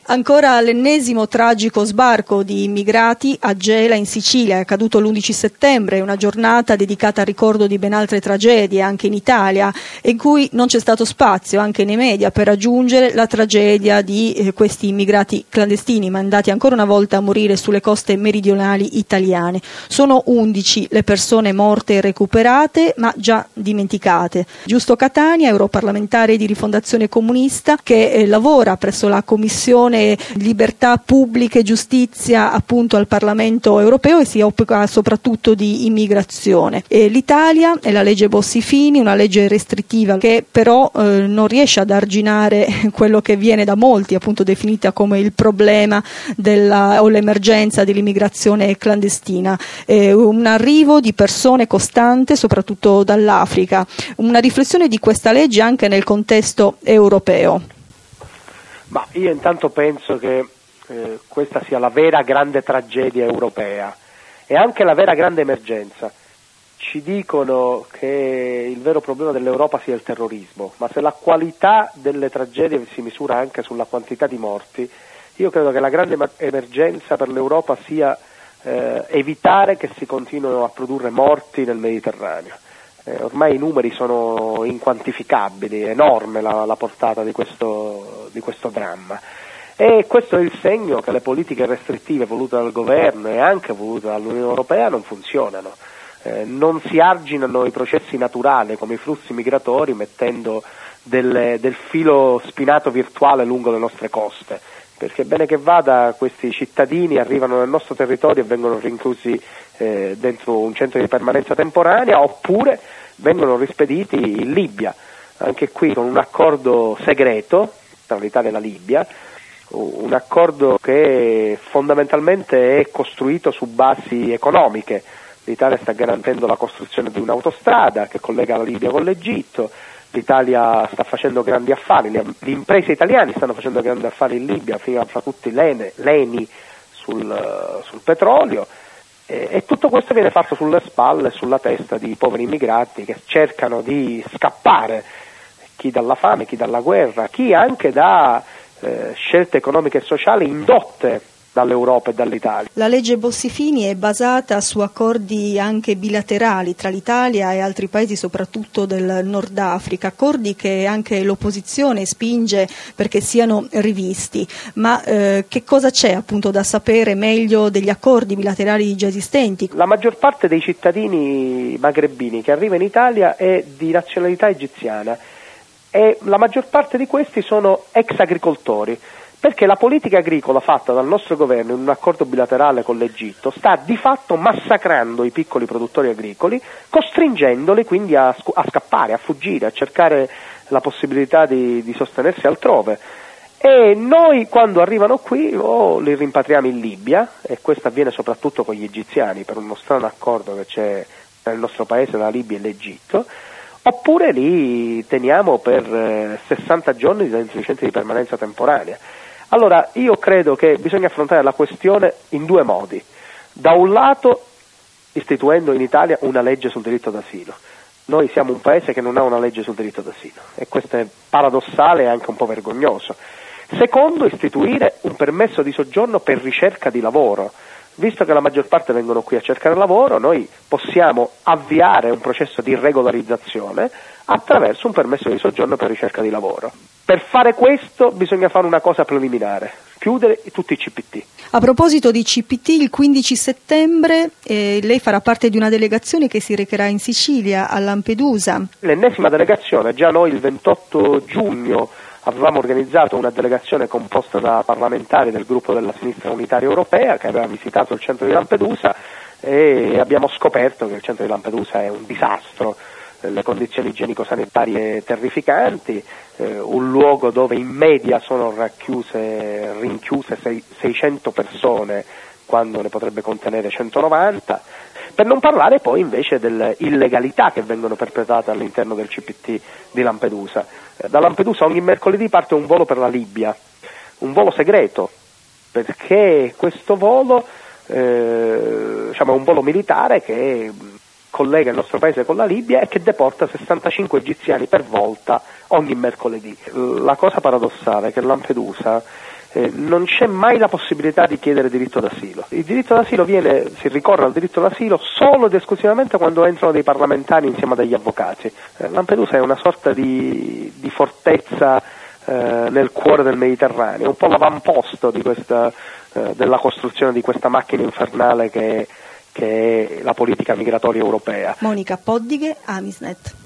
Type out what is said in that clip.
Ancora l'ennesimo tragico sbarco di immigrati a Gela in Sicilia, è accaduto l'11 settembre, una giornata dedicata al ricordo di ben altre tragedie anche in Italia, in cui non c'è stato spazio anche nei media per raggiungere la tragedia di questi immigrati clandestini mandati ancora una volta a morire sulle coste meridionali italiane. Sono 11 le persone morte e recuperate, ma già dimenticate. Giusto Catania, europarlamentare di Rifondazione Comunista, che lavora presso la Commissione Libertà Pubbliche e Giustizia appunto al Parlamento Europeo e si occupa soprattutto di immigrazione. L'Italia e la legge Bossi-Fini, una legge restrittiva che però non riesce ad arginare quello che viene da molti appunto definita come il problema o l'emergenza dell'immigrazione clandestina, un arrivo di persone costante soprattutto dall'Africa. Una riflessione di questa legge anche nel contesto europeo. Ma io intanto penso che questa sia la vera grande tragedia europea e anche la vera grande emergenza. Ci dicono che il vero problema dell'Europa sia il terrorismo, ma se la qualità delle tragedie si misura anche sulla quantità di morti, io credo che la grande emergenza per l'Europa sia evitare che si continuino a produrre morti nel Mediterraneo. Ormai i numeri sono inquantificabili, è enorme la portata di questo dramma e questo è il segno che le politiche restrittive volute dal governo e anche volute dall'Unione Europea non funzionano, non si arginano i processi naturali come i flussi migratori mettendo del filo spinato virtuale lungo le nostre coste, perché bene che vada questi cittadini arrivano nel nostro territorio e vengono rinchiusi dentro un centro di permanenza temporanea oppure vengono rispediti in Libia, anche qui con un accordo segreto tra l'Italia e la Libia, un accordo che fondamentalmente è costruito su basi economiche. L'Italia sta garantendo la costruzione di un'autostrada che collega la Libia con l'Egitto, l'Italia sta facendo grandi affari, le imprese italiane stanno facendo grandi affari in Libia, fra tutti l'ENI sul petrolio, e tutto questo viene fatto sulle spalle e sulla testa di poveri immigrati che cercano di scappare, chi dalla fame, chi dalla guerra, chi anche da scelte economiche e sociali indotte dall'Europa e dall'Italia. La legge Bossi-Fini è basata su accordi anche bilaterali tra l'Italia e altri paesi, soprattutto del Nord Africa, accordi che anche l'opposizione spinge perché siano rivisti. Ma che cosa c'è appunto da sapere meglio degli accordi bilaterali già esistenti? La maggior parte dei cittadini magrebini che arriva in Italia è di nazionalità egiziana e la maggior parte di questi sono ex agricoltori, perché la politica agricola fatta dal nostro governo in un accordo bilaterale con l'Egitto sta di fatto massacrando i piccoli produttori agricoli, costringendoli quindi a scappare, a fuggire, a cercare la possibilità di sostenersi altrove. E noi quando arrivano qui li rimpatriamo in Libia, e questo avviene soprattutto con gli egiziani per uno strano accordo che c'è tra il nostro paese, la Libia e l'Egitto, oppure li teniamo per 60 giorni dentro i centri di permanenza temporanea. Allora io credo che bisogna affrontare la questione in due modi: da un lato istituendo in Italia una legge sul diritto d'asilo. Noi siamo un paese che non ha una legge sul diritto d'asilo e questo è paradossale e anche un po' vergognoso. Secondo, istituire un permesso di soggiorno per ricerca di lavoro. Visto che la maggior parte vengono qui a cercare lavoro, noi possiamo avviare un processo di regolarizzazione attraverso un permesso di soggiorno per ricerca di lavoro. Per fare questo bisogna fare una cosa preliminare: chiudere tutti i CPT. A proposito di CPT, il 15 settembre lei farà parte di una delegazione che si recherà in Sicilia, a Lampedusa. L'ennesima delegazione, già noi il 28 giugno avevamo organizzato una delegazione composta da parlamentari del gruppo della Sinistra Unitaria Europea che aveva visitato il centro di Lampedusa e abbiamo scoperto che il centro di Lampedusa è un disastro, le condizioni igienico-sanitarie terrificanti, un luogo dove in media sono rinchiuse 600 persone quando ne potrebbe contenere 190, per non parlare poi invece delle illegalità che vengono perpetrate all'interno del CPT di Lampedusa. Da Lampedusa ogni mercoledì parte un volo per la Libia, un volo segreto, perché questo volo è un volo militare che collega il nostro paese con la Libia e che deporta 65 egiziani per volta ogni mercoledì. La cosa paradossale è che Lampedusa non c'è mai la possibilità di chiedere diritto d'asilo. Il diritto d'asilo si ricorre al diritto d'asilo solo ed esclusivamente quando entrano dei parlamentari insieme a degli avvocati. Lampedusa è una sorta di fortezza nel cuore del Mediterraneo, un po' l'avamposto della costruzione di questa macchina infernale che è la politica migratoria europea. Monica Poddighe, Amisnet.